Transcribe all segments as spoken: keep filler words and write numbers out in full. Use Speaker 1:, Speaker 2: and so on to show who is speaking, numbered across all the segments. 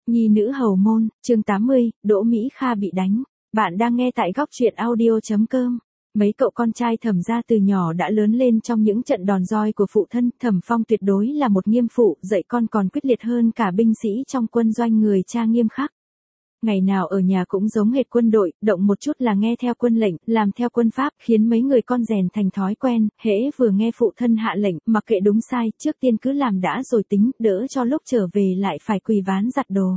Speaker 1: Nhi nữ hầu môn, chương tám mươi, Đỗ Mỹ Kha bị đánh. Bạn đang nghe tại góc truyện audio chấm com. Mấy cậu con trai Thẩm gia từ nhỏ đã lớn lên trong những trận đòn roi của phụ thân. Thẩm Phong tuyệt đối là một nghiêm phụ, dạy con còn quyết liệt hơn cả binh sĩ trong quân doanh, người cha nghiêm khắc. Ngày nào ở nhà cũng giống hệt quân đội, động một chút là nghe theo quân lệnh, làm theo quân pháp, khiến mấy người con rèn thành thói quen, hễ vừa nghe phụ thân hạ lệnh, mặc kệ đúng sai, trước tiên cứ làm đã rồi tính, đỡ cho lúc trở về lại phải quỳ ván giặt đồ.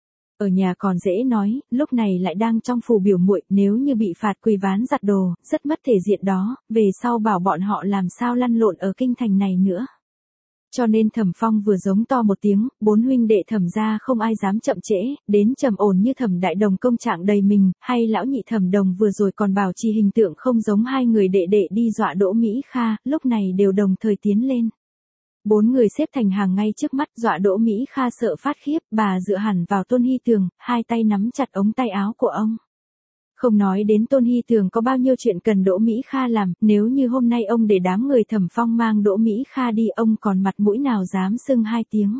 Speaker 1: Ở nhà còn dễ nói, lúc này lại đang trong phủ biểu muội, nếu như bị phạt quỳ ván giặt đồ, rất mất thể diện đó, về sau bảo bọn họ làm sao lăn lộn ở kinh thành này nữa. Cho nên Thẩm Phong vừa giống to một tiếng, bốn huynh đệ Thẩm gia không ai dám chậm trễ, đến trầm ổn như Thẩm Đại Đồng công trạng đầy mình, hay lão nhị Thẩm Đồng vừa rồi còn bảo trì hình tượng không giống hai người đệ đệ đi dọa Đỗ Mỹ Kha, lúc này đều đồng thời tiến lên. Bốn người xếp thành hàng ngay trước mắt, dọa Đỗ Mỹ Kha sợ phát khiếp, bà dựa hẳn vào Tôn Hy Tường, hai tay nắm chặt ống tay áo của ông. Không nói đến Tôn Hy Tường có bao nhiêu chuyện cần Đỗ Mỹ Kha làm, nếu như hôm nay ông để đám người Thẩm Phong mang Đỗ Mỹ Kha đi, ông còn mặt mũi nào dám xưng hai tiếng.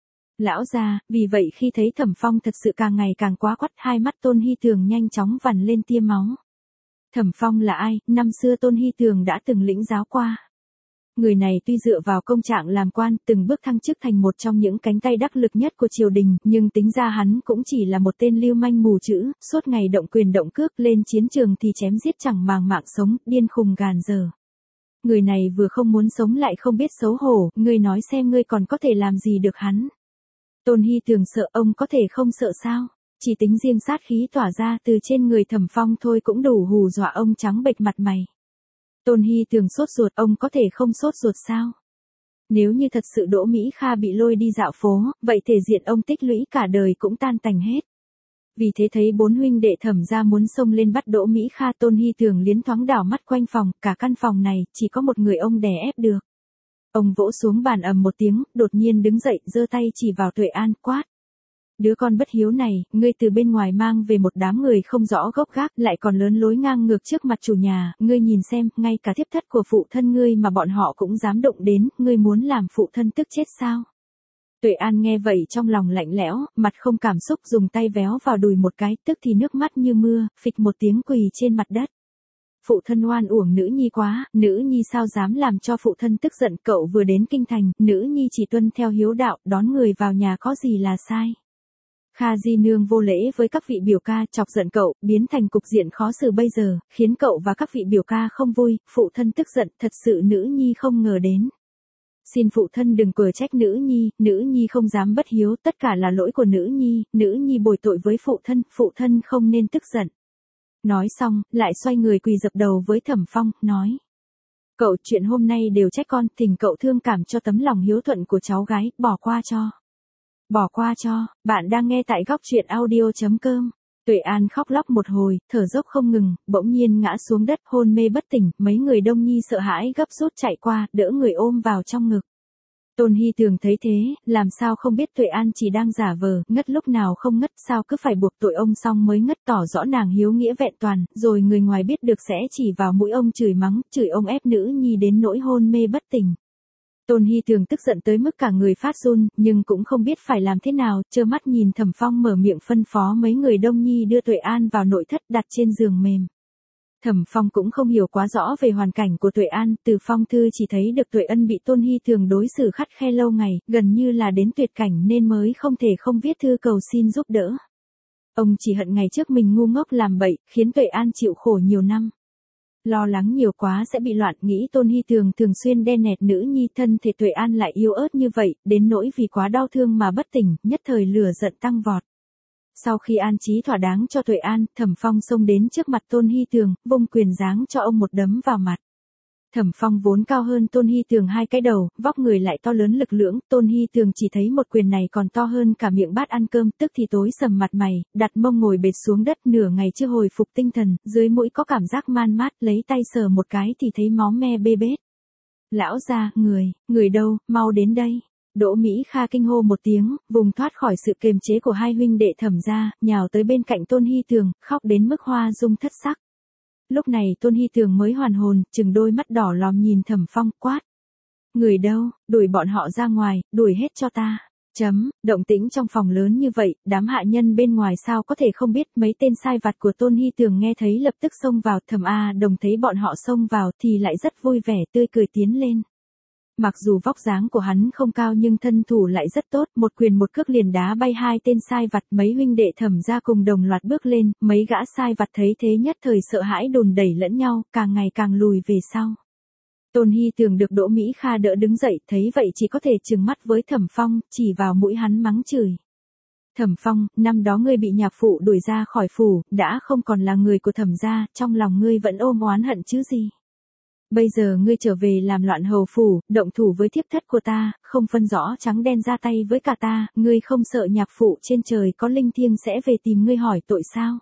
Speaker 1: Lão gia, vì vậy khi thấy Thẩm Phong thật sự càng ngày càng quá quắt, hai mắt Tôn Hy Tường nhanh chóng vằn lên tia máu. Thẩm Phong là ai? Năm xưa Tôn Hy Tường đã từng lĩnh giáo qua. Người này tuy dựa vào công trạng làm quan, từng bước thăng chức thành một trong những cánh tay đắc lực nhất của triều đình, nhưng tính ra hắn cũng chỉ là một tên lưu manh mù chữ, suốt ngày động quyền động cước, lên chiến trường thì chém giết chẳng màng mạng sống, điên khùng gàn dở. Người này vừa không muốn sống lại không biết xấu hổ, ngươi nói xem ngươi còn có thể làm gì được hắn. Tôn Hy Tường sợ, ông có thể không sợ sao? Chỉ tính riêng sát khí tỏa ra từ trên người Thẩm Phong thôi cũng đủ hù dọa ông trắng bệch mặt mày. Tôn Hy Tường sốt ruột, ông có thể không sốt ruột sao? Nếu như thật sự Đỗ Mỹ Kha bị lôi đi dạo phố, vậy thể diện ông tích lũy cả đời cũng tan tành hết. Vì thế thấy bốn huynh đệ Thẩm gia muốn xông lên bắt Đỗ Mỹ Kha, Tôn Hy Tường liến thoáng đảo mắt quanh phòng, cả căn phòng này chỉ có một người ông đè ép được. Ông vỗ xuống bàn ầm một tiếng, đột nhiên đứng dậy, giơ tay chỉ vào Tuệ An, quát: "Đứa con bất hiếu này, ngươi từ bên ngoài mang về một đám người không rõ gốc gác, lại còn lớn lối ngang ngược trước mặt chủ nhà, ngươi nhìn xem, ngay cả thiếp thất của phụ thân ngươi mà bọn họ cũng dám động đến, ngươi muốn làm phụ thân tức chết sao?" Tuệ An nghe vậy trong lòng lạnh lẽo, mặt không cảm xúc, dùng tay véo vào đùi một cái, tức thì nước mắt như mưa, phịch một tiếng quỳ trên mặt đất. Phụ thân oan uổng nữ nhi quá, nữ nhi sao dám làm cho phụ thân tức giận, cậu vừa đến kinh thành, nữ nhi chỉ tuân theo hiếu đạo, đón người vào nhà có gì là sai. Kha Di Nương vô lễ với các vị biểu ca, chọc giận cậu, biến thành cục diện khó xử bây giờ, khiến cậu và các vị biểu ca không vui, phụ thân tức giận, thật sự nữ nhi không ngờ đến. Xin phụ thân đừng quở trách nữ nhi, nữ nhi không dám bất hiếu, tất cả là lỗi của nữ nhi, nữ nhi bồi tội với phụ thân, phụ thân không nên tức giận. Nói xong, lại xoay người quỳ dập đầu với Thẩm Phong, nói: "Cậu, chuyện hôm nay đều trách con, thỉnh cậu thương cảm cho tấm lòng hiếu thuận của cháu gái, bỏ qua cho." Bỏ qua cho, bạn đang nghe tại góc truyện audio chấm com. Tuệ An khóc lóc một hồi, thở dốc không ngừng, bỗng nhiên ngã xuống đất hôn mê bất tỉnh, mấy người Đông Nhi sợ hãi gấp rút chạy qua, đỡ người ôm vào trong ngực. Tôn Hy Tường thấy thế, làm sao không biết Tuệ An chỉ đang giả vờ, ngất lúc nào không ngất, sao cứ phải buộc tội ông xong mới ngất, tỏ rõ nàng hiếu nghĩa vẹn toàn, rồi người ngoài biết được sẽ chỉ vào mũi ông chửi mắng, chửi ông ép nữ nhi đến nỗi hôn mê bất tỉnh. Tôn Hy Tường tức giận tới mức cả người phát run, nhưng cũng không biết phải làm thế nào, trơ mắt nhìn Thẩm Phong mở miệng phân phó mấy người Đông Nhi đưa Tuệ An vào nội thất, đặt trên giường mềm. Thẩm Phong cũng không hiểu quá rõ về hoàn cảnh của Tuệ An, từ phong thư chỉ thấy được Tuệ Ân bị Tôn Hy Tường đối xử khắt khe lâu ngày, gần như là đến tuyệt cảnh nên mới không thể không viết thư cầu xin giúp đỡ. Ông chỉ hận ngày trước mình ngu ngốc làm bậy, khiến Tuệ An chịu khổ nhiều năm. Lo lắng nhiều quá sẽ bị loạn, nghĩ Tôn Hy Tường thường xuyên đe nẹt nữ nhi, thân thể Tuệ An lại yếu ớt như vậy, đến nỗi vì quá đau thương mà bất tỉnh, nhất thời lửa giận tăng vọt. Sau khi an trí thỏa đáng cho Tuệ An, Thẩm Phong xông đến trước mặt Tôn Hy Tường, vung quyền giáng cho ông một đấm vào mặt. Thẩm Phong vốn cao hơn Tôn Hy Tường hai cái đầu, vóc người lại to lớn lực lưỡng, Tôn Hy Tường chỉ thấy một quyền này còn to hơn cả miệng bát ăn cơm, tức thì tối sầm mặt mày, đặt mông ngồi bệt xuống đất, nửa ngày chưa hồi phục tinh thần, dưới mũi có cảm giác man mát, lấy tay sờ một cái thì thấy máu me bê bết. "Lão gia, người, người đâu, mau đến đây." Đỗ Mỹ Kha kinh hô một tiếng, vùng thoát khỏi sự kiềm chế của hai huynh đệ Thẩm gia, nhào tới bên cạnh Tôn Hy Tường, khóc đến mức hoa dung thất sắc. Lúc này Tôn Hy Tường mới hoàn hồn, chừng đôi mắt đỏ lòm nhìn Thẩm Phong, quát: "Người đâu, đuổi bọn họ ra ngoài, đuổi hết cho ta." Chấm, động tĩnh trong phòng lớn như vậy, đám hạ nhân bên ngoài sao có thể không biết. Mấy tên sai vặt của Tôn Hy Tường nghe thấy lập tức xông vào. Thẩm A Đồng thấy bọn họ xông vào thì lại rất vui vẻ tươi cười tiến lên. Mặc dù vóc dáng của hắn không cao nhưng thân thủ lại rất tốt, một quyền một cước liền đá bay hai tên sai vặt. Mấy huynh đệ Thẩm gia cùng đồng loạt bước lên, mấy gã sai vặt thấy thế nhất thời sợ hãi đùn đẩy lẫn nhau, càng ngày càng lùi về sau. Tôn Hy Tường được Đỗ Mỹ Kha đỡ đứng dậy, thấy vậy chỉ có thể trừng mắt với Thẩm Phong, chỉ vào mũi hắn mắng chửi. Thẩm Phong, năm đó ngươi bị nhạc phụ đuổi ra khỏi phủ, đã không còn là người của Thẩm gia, trong lòng ngươi vẫn ôm oán hận chứ gì. Bây giờ ngươi trở về làm loạn hầu phủ, động thủ với thiếp thất của ta, không phân rõ trắng đen ra tay với cả ta, ngươi không sợ nhạc phụ trên trời có linh thiêng sẽ về tìm ngươi hỏi tội sao?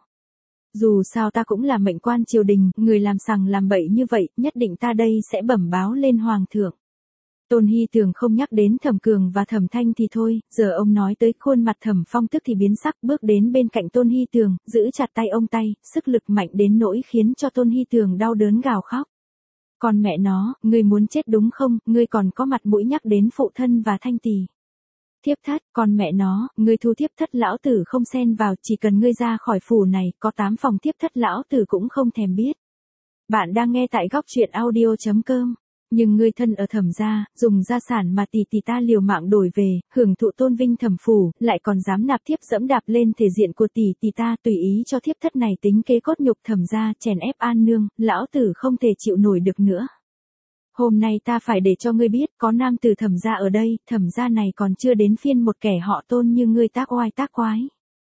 Speaker 1: Dù sao ta cũng là mệnh quan triều đình, người làm sằng làm bậy như vậy, nhất định ta đây sẽ bẩm báo lên hoàng thượng. Tôn Hy Tường không nhắc đến Thẩm Cường và Thẩm Thanh thì thôi, giờ ông nói tới khuôn mặt Thẩm Phong tức thì biến sắc, bước đến bên cạnh Tôn Hy Tường, giữ chặt tay ông tay, sức lực mạnh đến nỗi khiến cho Tôn Hy Tường đau đớn gào khóc. Còn mẹ nó, ngươi muốn chết đúng không, ngươi còn có mặt mũi nhắc đến phụ thân và Thanh tỷ. Thiếp thất, còn mẹ nó, ngươi thu thiếp thất lão tử không xen vào, chỉ cần ngươi ra khỏi phủ này, có tám phòng thiếp thất lão tử cũng không thèm biết. Bạn đang nghe tại góc truyện audio chấm com. Nhưng ngươi thân ở Thẩm gia, dùng gia sản mà tỷ tỷ ta liều mạng đổi về, hưởng thụ tôn vinh Thẩm phủ, lại còn dám nạp thiếp dẫm đạp lên thể diện của tỷ tỷ ta, tùy ý cho thiếp thất này tính kế cốt nhục Thẩm gia, chèn ép an nương, lão tử không thể chịu nổi được nữa. Hôm nay ta phải để cho ngươi biết, có nam tử Thẩm gia ở đây, Thẩm gia này còn chưa đến phiên một kẻ họ Tôn như ngươi tác oai tác quái.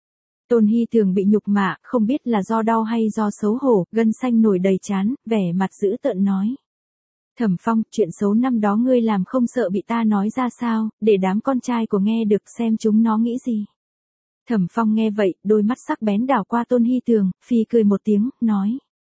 Speaker 1: Tôn Hy Tường bị nhục mạ, không biết là do đau hay do xấu hổ, gân xanh nổi đầy trán, vẻ mặt dữ tợn nói. Thẩm Phong, chuyện xấu năm đó ngươi làm không sợ bị ta nói ra sao, để đám con trai của nghe được xem chúng nó nghĩ gì. Thẩm Phong nghe vậy, đôi mắt sắc bén đảo qua Tôn Hy Tường, phì cười một tiếng, nói.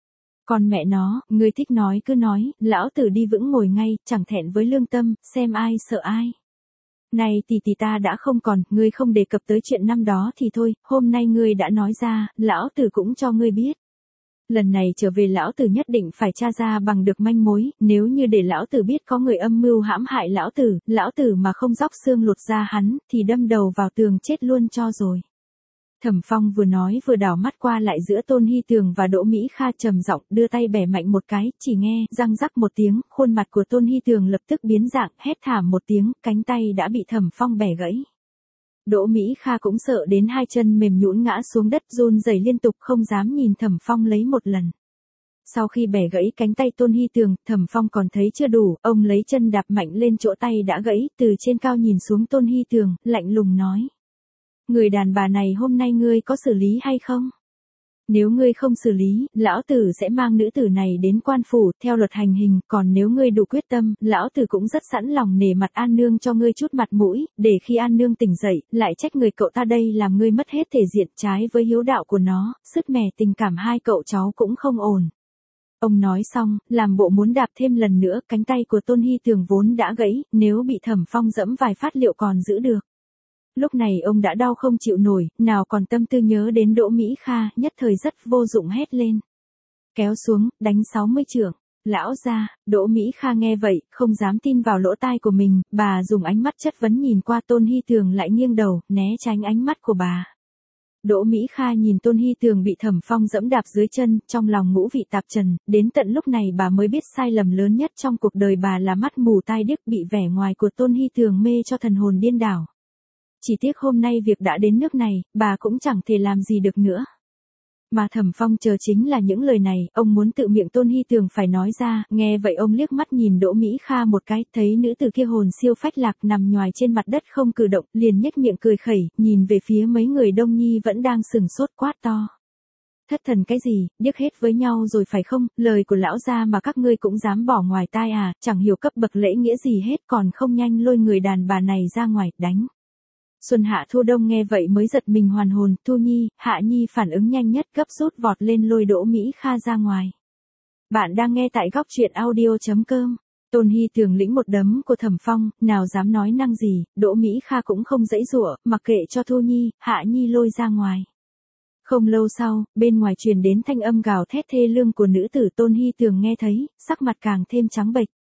Speaker 1: Còn mẹ nó, ngươi thích nói cứ nói, lão tử đi vững ngồi ngay, chẳng thẹn với lương tâm, xem ai sợ ai. Này tỷ tỷ ta đã không còn, ngươi không đề cập tới chuyện năm đó thì thôi, hôm nay ngươi đã nói ra, lão tử cũng cho ngươi biết. Lần này trở về lão tử nhất định phải tra ra bằng được manh mối, nếu như để lão tử biết có người âm mưu hãm hại lão tử, lão tử mà không róc xương lột ra hắn, thì đâm đầu vào tường chết luôn cho rồi. Thẩm Phong vừa nói vừa đảo mắt qua lại giữa Tôn Hy Tường và Đỗ Mỹ Kha trầm giọng đưa tay bẻ mạnh một cái, chỉ nghe, răng rắc một tiếng, khuôn mặt của Tôn Hy Tường lập tức biến dạng, hét thảm một tiếng, cánh tay đã bị Thẩm Phong bẻ gãy. Đỗ Mỹ Kha cũng sợ đến hai chân mềm nhũn ngã xuống đất run rẩy liên tục không dám nhìn Thẩm Phong lấy một lần. Sau khi bẻ gãy cánh tay Tôn Hy Tường, Thẩm Phong còn thấy chưa đủ, ông lấy chân đạp mạnh lên chỗ tay đã gãy, từ trên cao nhìn xuống Tôn Hy Tường, lạnh lùng nói. Người đàn bà này hôm nay ngươi có xử lý hay không? Nếu ngươi không xử lý, lão tử sẽ mang nữ tử này đến quan phủ, theo luật hành hình, còn nếu ngươi đủ quyết tâm, lão tử cũng rất sẵn lòng nể mặt An Nương cho ngươi chút mặt mũi, để khi An Nương tỉnh dậy, lại trách người cậu ta đây làm ngươi mất hết thể diện trái với hiếu đạo của nó, sứt mẻ tình cảm hai cậu cháu cũng không ổn. Ông nói xong, làm bộ muốn đạp thêm lần nữa, cánh tay của Tôn Hy Tường vốn đã gãy, nếu bị Thẩm Phong dẫm vài phát liệu còn giữ được. Lúc này ông đã đau không chịu nổi, nào còn tâm tư nhớ đến Đỗ Mỹ Kha, nhất thời rất vô dụng hét lên. Kéo xuống, đánh sáu mươi chưởng. Lão gia, Đỗ Mỹ Kha nghe vậy, không dám tin vào lỗ tai của mình, bà dùng ánh mắt chất vấn nhìn qua Tôn Hy Tường lại nghiêng đầu, né tránh ánh mắt của bà. Đỗ Mỹ Kha nhìn Tôn Hy Tường bị Thẩm Phong dẫm đạp dưới chân, trong lòng ngũ vị tạp trần, đến tận lúc này bà mới biết sai lầm lớn nhất trong cuộc đời bà là mắt mù tai điếc, bị vẻ ngoài của Tôn Hy Tường mê cho thần hồn điên đảo. Chỉ tiếc hôm nay việc đã đến nước này, bà cũng chẳng thể làm gì được nữa. Mà Thẩm Phong chờ chính là những lời này, ông muốn tự miệng Tôn Hy Tường phải nói ra, nghe vậy ông liếc mắt nhìn Đỗ Mỹ Kha một cái, thấy nữ tử kia hồn siêu phách lạc nằm nhoài trên mặt đất không cử động, liền nhếch miệng cười khẩy, nhìn về phía mấy người Đông Nhi vẫn đang sừng sốt quát to. Thất thần cái gì, điếc hết với nhau rồi phải không, lời của lão gia mà các ngươi cũng dám bỏ ngoài tai à, chẳng hiểu cấp bậc lễ nghĩa gì hết còn không nhanh lôi người đàn bà này ra ngoài, đánh. Xuân Hạ Thu Đông nghe vậy mới giật mình hoàn hồn, Thu Nhi, Hạ Nhi phản ứng nhanh nhất gấp rút vọt lên lôi Đỗ Mỹ Kha ra ngoài. Bạn đang nghe tại góc truyện audio chấm com. Tôn Hy Tường lĩnh một đấm của Thẩm Phong, nào dám nói năng gì, Đỗ Mỹ Kha cũng không giãy giụa, mặc kệ cho Thu Nhi, Hạ Nhi lôi ra ngoài. Không lâu sau, bên ngoài truyền đến thanh âm gào thét thê lương của nữ tử Tôn Hy Tường nghe thấy, sắc mặt càng thêm trắng bệch.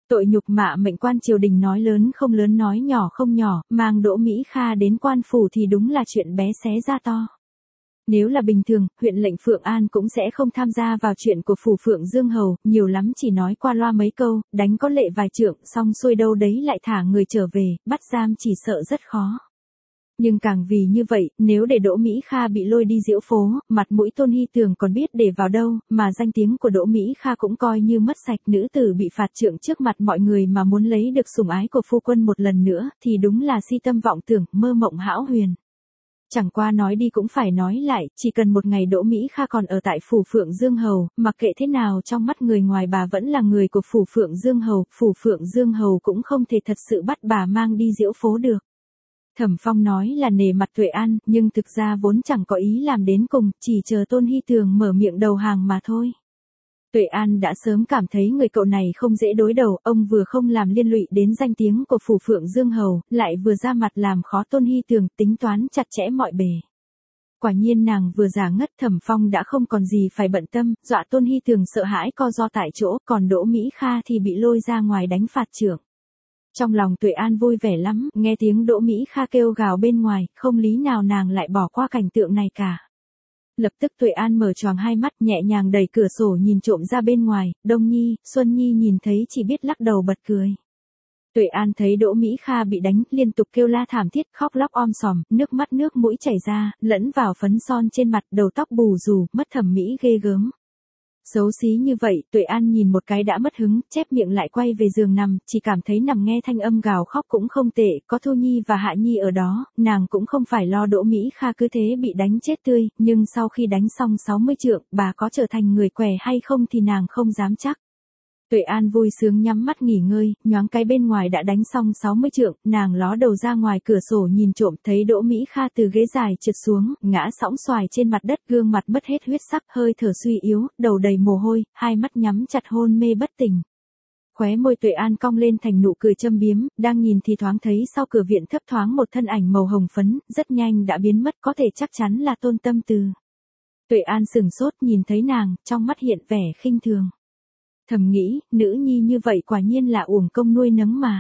Speaker 1: Tội nhục mạ mệnh quan triều đình nói lớn không lớn nói nhỏ không nhỏ, mang Đỗ Mỹ Kha đến quan phủ thì đúng là chuyện bé xé ra to. Nếu là bình thường, huyện lệnh Phượng An cũng sẽ không tham gia vào chuyện của phủ Phượng Dương Hầu, nhiều lắm chỉ nói qua loa mấy câu, đánh có lệ vài trượng, xong xuôi đâu đấy lại thả người trở về, bắt giam chỉ sợ rất khó. Nhưng càng vì như vậy, nếu để Đỗ Mỹ Kha bị lôi đi diễu phố, mặt mũi Tôn Hy Tường còn biết để vào đâu, mà danh tiếng của Đỗ Mỹ Kha cũng coi như mất sạch, nữ tử bị phạt trượng trước mặt mọi người mà muốn lấy được sủng ái của phu quân một lần nữa, thì đúng là si tâm vọng tưởng, mơ mộng hão huyền. Chẳng qua nói đi cũng phải nói lại, chỉ cần một ngày Đỗ Mỹ Kha còn ở tại phủ Phượng Dương Hầu, mặc kệ thế nào trong mắt người ngoài bà vẫn là người của phủ Phượng Dương Hầu, phủ Phượng Dương Hầu cũng không thể thật sự bắt bà mang đi diễu phố được. Thẩm Phong nói là nể mặt Tuệ An, nhưng thực ra vốn chẳng có ý làm đến cùng, chỉ chờ Tôn Hy Tường mở miệng đầu hàng mà thôi. Tuệ An đã sớm cảm thấy người cậu này không dễ đối đầu, ông vừa không làm liên lụy đến danh tiếng của phủ Phượng Dương Hầu, lại vừa ra mặt làm khó Tôn Hy Tường, tính toán chặt chẽ mọi bề. Quả nhiên nàng vừa giả ngất, Thẩm Phong đã không còn gì phải bận tâm, dọa Tôn Hy Tường sợ hãi co ro tại chỗ, còn Đỗ Mỹ Kha thì bị lôi ra ngoài đánh phạt trưởng. Trong lòng Tuệ An vui vẻ lắm, nghe tiếng Đỗ Mỹ Kha kêu gào bên ngoài, không lý nào nàng lại bỏ qua cảnh tượng này cả. Lập tức Tuệ An mở choàng hai mắt, nhẹ nhàng đẩy cửa sổ nhìn trộm ra bên ngoài, Đông Nhi, Xuân Nhi nhìn thấy chỉ biết lắc đầu bật cười. Tuệ An thấy Đỗ Mỹ Kha bị đánh, liên tục kêu la thảm thiết, khóc lóc om sòm, nước mắt nước mũi chảy ra, lẫn vào phấn son trên mặt, đầu tóc bù rù, mất thẩm mỹ ghê gớm. Xấu xí như vậy, Tuệ An nhìn một cái đã mất hứng, chép miệng lại quay về giường nằm, chỉ cảm thấy nằm nghe thanh âm gào khóc cũng không tệ, có Thu Nhi và Hạ Nhi ở đó, nàng cũng không phải lo Đỗ Mỹ Kha cứ thế bị đánh chết tươi, nhưng sau khi đánh xong sáu mươi trượng, bà có trở thành người què hay không thì nàng không dám chắc. Tuệ An vui sướng nhắm mắt nghỉ ngơi, nhoáng cái bên ngoài đã đánh xong sáu mươi trượng, nàng ló đầu ra ngoài cửa sổ nhìn trộm, thấy Đỗ Mỹ Kha từ ghế dài trượt xuống, ngã sõng xoài trên mặt đất, gương mặt mất hết huyết sắc, hơi thở suy yếu, đầu đầy mồ hôi, hai mắt nhắm chặt hôn mê bất tỉnh. Khóe môi Tuệ An cong lên thành nụ cười châm biếm, đang nhìn thì thoáng thấy sau cửa viện thấp thoáng một thân ảnh màu hồng phấn, rất nhanh đã biến mất, có thể chắc chắn là Tôn Tâm Từ. Tuệ An sừng sốt nhìn thấy nàng, trong mắt hiện vẻ khinh thường. Thầm nghĩ, nữ nhi như vậy quả nhiên là uổng công nuôi nấng mà.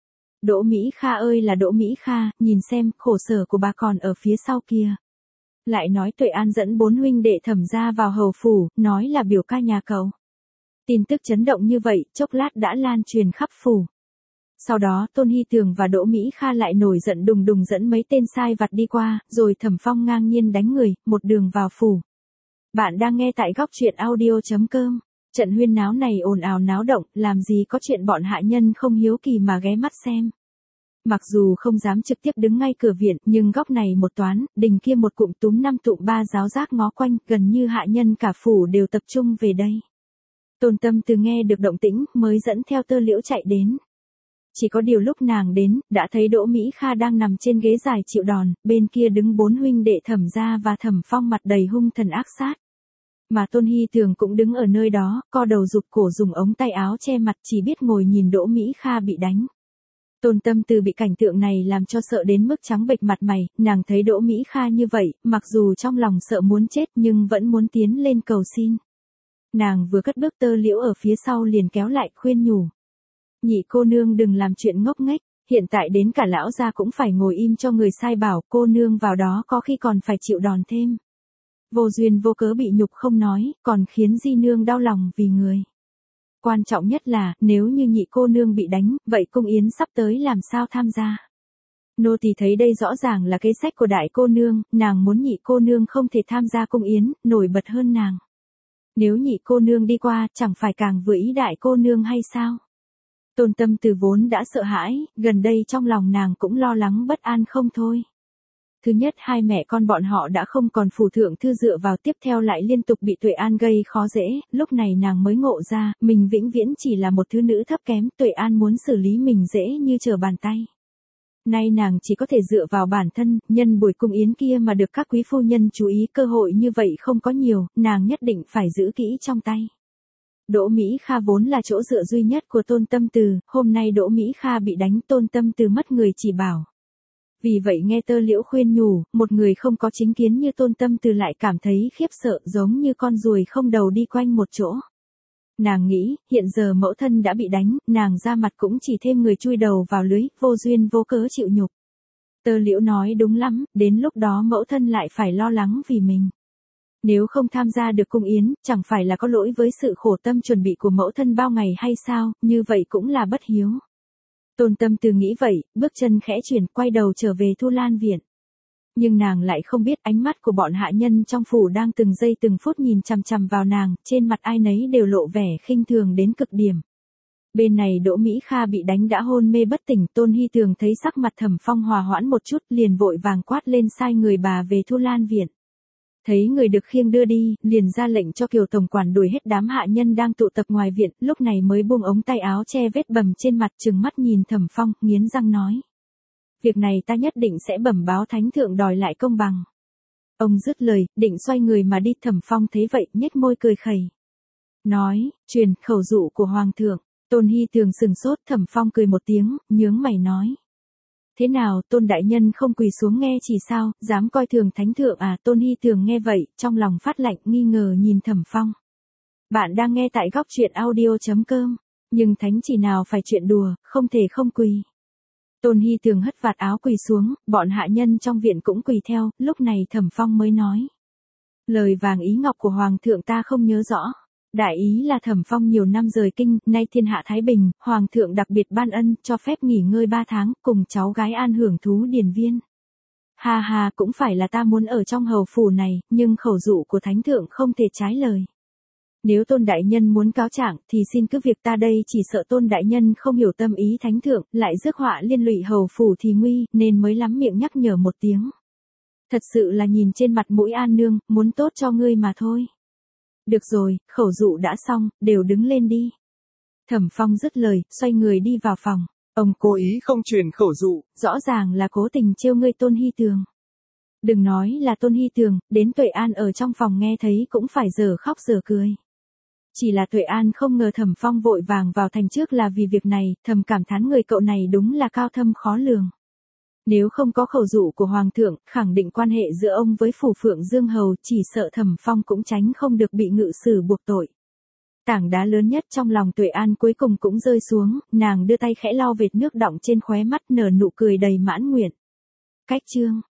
Speaker 1: Đỗ Mỹ Kha ơi là Đỗ Mỹ Kha, nhìn xem, khổ sở của bà còn ở phía sau kia. Lại nói Tuệ An dẫn bốn huynh đệ Thẩm gia vào hầu phủ, nói là biểu ca nhà cậu. Tin tức chấn động như vậy, chốc lát đã lan truyền khắp phủ. Sau đó Tôn Hy Tường và Đỗ Mỹ Kha lại nổi giận đùng đùng dẫn mấy tên sai vặt đi qua, rồi Thẩm Phong ngang nhiên đánh người, một đường vào phủ. Bạn đang nghe tại góc truyện audio chấm com. Trận huyên náo này ồn ào náo động, làm gì có chuyện bọn hạ nhân không hiếu kỳ mà ghé mắt xem. Mặc dù không dám trực tiếp đứng ngay cửa viện, nhưng góc này một toán, đình kia một cụm túm năm tụm ba giáo giác ngó quanh, gần như hạ nhân cả phủ đều tập trung về đây. Tôn Tâm Từ nghe được động tĩnh, mới dẫn theo Tơ Liễu chạy đến. Chỉ có điều lúc nàng đến, đã thấy Đỗ Mỹ Kha đang nằm trên ghế dài chịu đòn, bên kia đứng bốn huynh đệ Thẩm gia và Thẩm Phong mặt đầy hung thần ác sát. Mà Tôn Hy Tường cũng đứng ở nơi đó, co đầu rụt cổ dùng ống tay áo che mặt, chỉ biết ngồi nhìn Đỗ Mỹ Kha bị đánh. Tôn Tâm Từ bị cảnh tượng này làm cho sợ đến mức trắng bệch mặt mày, nàng thấy Đỗ Mỹ Kha như vậy, mặc dù trong lòng sợ muốn chết nhưng vẫn muốn tiến lên cầu xin. Nàng vừa cất bước, Tơ Liễu ở phía sau liền kéo lại khuyên nhủ. Nhị cô nương đừng làm chuyện ngốc nghếch, hiện tại đến cả lão gia cũng phải ngồi im cho người sai bảo, cô nương vào đó có khi còn phải chịu đòn thêm. Vô duyên vô cớ bị nhục không nói, còn khiến di nương đau lòng vì người. Quan trọng nhất là, nếu như nhị cô nương bị đánh, vậy cung yến sắp tới làm sao tham gia. Nô tỳ thấy đây rõ ràng là kế sách của đại cô nương, nàng muốn nhị cô nương không thể tham gia cung yến, nổi bật hơn nàng. Nếu nhị cô nương đi qua, chẳng phải càng vừa ý đại cô nương hay sao? Tôn Tâm Từ vốn đã sợ hãi, gần đây trong lòng nàng cũng lo lắng bất an không thôi. Thứ nhất, hai mẹ con bọn họ đã không còn phủ thượng thư dựa vào, tiếp theo lại liên tục bị Tuệ An gây khó dễ, lúc này nàng mới ngộ ra, mình vĩnh viễn chỉ là một thứ nữ thấp kém, Tuệ An muốn xử lý mình dễ như trở bàn tay. Nay nàng chỉ có thể dựa vào bản thân, nhân buổi cung yến kia mà được các quý phu nhân chú ý, cơ hội như vậy không có nhiều, nàng nhất định phải giữ kỹ trong tay. Đỗ Mỹ Kha vốn là chỗ dựa duy nhất của Tôn Tâm Từ, hôm nay Đỗ Mỹ Kha bị đánh, Tôn Tâm Từ mất người chỉ bảo. Vì vậy nghe Tơ Liễu khuyên nhủ, một người không có chính kiến như Tôn Tâm Từ lại cảm thấy khiếp sợ, giống như con ruồi không đầu đi quanh một chỗ. Nàng nghĩ, hiện giờ mẫu thân đã bị đánh, nàng ra mặt cũng chỉ thêm người chui đầu vào lưới, vô duyên vô cớ chịu nhục. Tơ Liễu nói đúng lắm, đến lúc đó mẫu thân lại phải lo lắng vì mình. Nếu không tham gia được cung yến, chẳng phải là có lỗi với sự khổ tâm chuẩn bị của mẫu thân bao ngày hay sao, như vậy cũng là bất hiếu. Tôn Tâm Từ nghĩ vậy, bước chân khẽ chuyển, quay đầu trở về Thu Lan viện. Nhưng nàng lại không biết ánh mắt của bọn hạ nhân trong phủ đang từng giây từng phút nhìn chằm chằm vào nàng, trên mặt ai nấy đều lộ vẻ khinh thường đến cực điểm. Bên này Đỗ Mỹ Kha bị đánh đã hôn mê bất tỉnh, Tôn Hy Tường thấy sắc mặt Thẩm Phong hòa hoãn một chút, liền vội vàng quát lên sai người bà về Thu Lan viện. Thấy người được khiêng đưa đi, liền ra lệnh cho Kiều tổng quản đuổi hết đám hạ nhân đang tụ tập ngoài viện, lúc này mới buông ống tay áo che vết bầm trên mặt, trừng mắt nhìn Thẩm Phong, nghiến răng nói: "Việc này ta nhất định sẽ bẩm báo thánh thượng đòi lại công bằng." Ông dứt lời, định xoay người mà đi, Thẩm Phong thấy vậy, nhếch môi cười khẩy. Nói, truyền khẩu dụ của hoàng thượng. Tôn Hy Tường sừng sốt, Thẩm Phong cười một tiếng, nhướng mày nói: "Thế nào, Tôn đại nhân không quỳ xuống nghe chỉ sao, dám coi thường thánh thượng à?" Tôn Hy Tường nghe vậy, trong lòng phát lạnh, nghi ngờ nhìn Thẩm Phong. Bạn đang nghe tại góc truyện audio chấm com, nhưng thánh chỉ nào phải chuyện đùa, không thể không quỳ. Tôn Hy Tường hất vạt áo quỳ xuống, bọn hạ nhân trong viện cũng quỳ theo, lúc này Thẩm Phong mới nói: "Lời vàng ý ngọc của hoàng thượng ta không nhớ rõ. Đại ý là Thẩm Phong nhiều năm rời kinh, nay thiên hạ thái bình, hoàng thượng đặc biệt ban ân, cho phép nghỉ ngơi ba tháng, cùng cháu gái an hưởng thú điền viên. Ha ha, cũng phải là ta muốn ở trong hầu phủ này, nhưng khẩu dụ của thánh thượng không thể trái lời. Nếu Tôn đại nhân muốn cáo trạng thì xin cứ việc, ta đây chỉ sợ Tôn đại nhân không hiểu tâm ý thánh thượng, lại rước họa liên lụy hầu phủ thì nguy, nên mới lắm miệng nhắc nhở một tiếng. Thật sự là nhìn trên mặt mũi An nương, muốn tốt cho ngươi mà thôi." "Được rồi, khẩu dụ đã xong, đều đứng lên đi." Thẩm Phong dứt lời, xoay người đi vào phòng. Ông cố ý không truyền khẩu dụ, rõ ràng là cố tình trêu ngươi Tôn Hy Tường. Đừng nói là Tôn Hy Tường, đến Tuệ An ở trong phòng nghe thấy cũng phải dở khóc dở cười. Chỉ là Tuệ An không ngờ Thẩm Phong vội vàng vào thành trước là vì việc này, thầm cảm thán người cậu này đúng là cao thâm khó lường. Nếu không có khẩu dụ của hoàng thượng, khẳng định quan hệ giữa ông với phủ Phượng Dương Hầu, chỉ sợ Thẩm Phong cũng tránh không được bị ngự sử buộc tội. Tảng đá lớn nhất trong lòng Tuệ An cuối cùng cũng rơi xuống, nàng đưa tay khẽ lau vệt nước đọng trên khóe mắt, nở nụ cười đầy mãn nguyện. Cách chương